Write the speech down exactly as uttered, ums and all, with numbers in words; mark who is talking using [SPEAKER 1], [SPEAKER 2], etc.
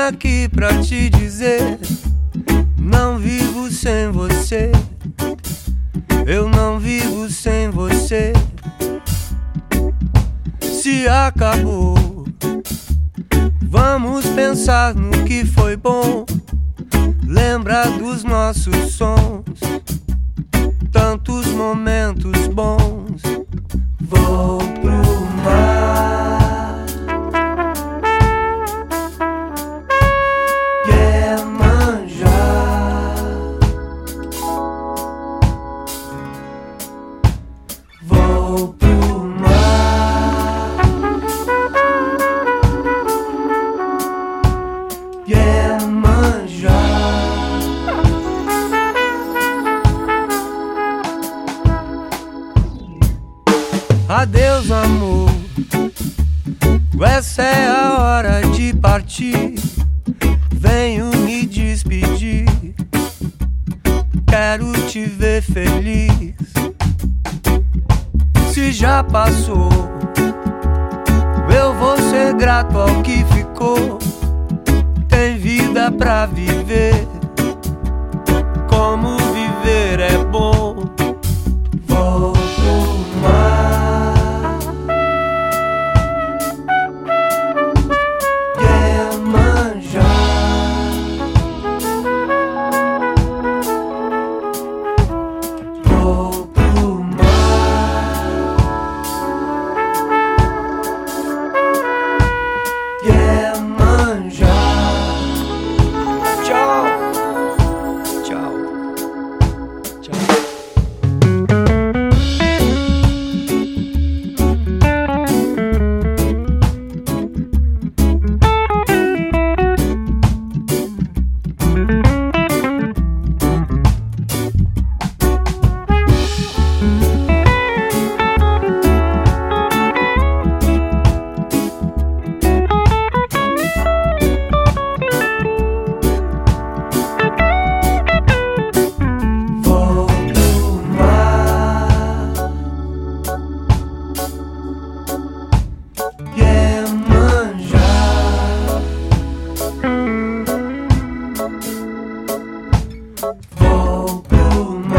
[SPEAKER 1] aqui pra te dizer: não vivo sem você, eu não vivo sem você. Se acabou, vamos pensar no que foi bom. Lembra dos nossos sons, tantos momentos bons. Vou pro mar, Iemanjá. Vou pro mar, Iemanjá. Adeus, amor, essa é a hora de partir. Venho me despedir, quero te ver feliz. Se já passou, eu vou ser grato ao que ficou. Tem vida pra viver, como viver é bom. Vou pro mar, Iemanjá. Vou pro mar, Iemanjá. Tchau, tchau, tchau. Vou pro mar.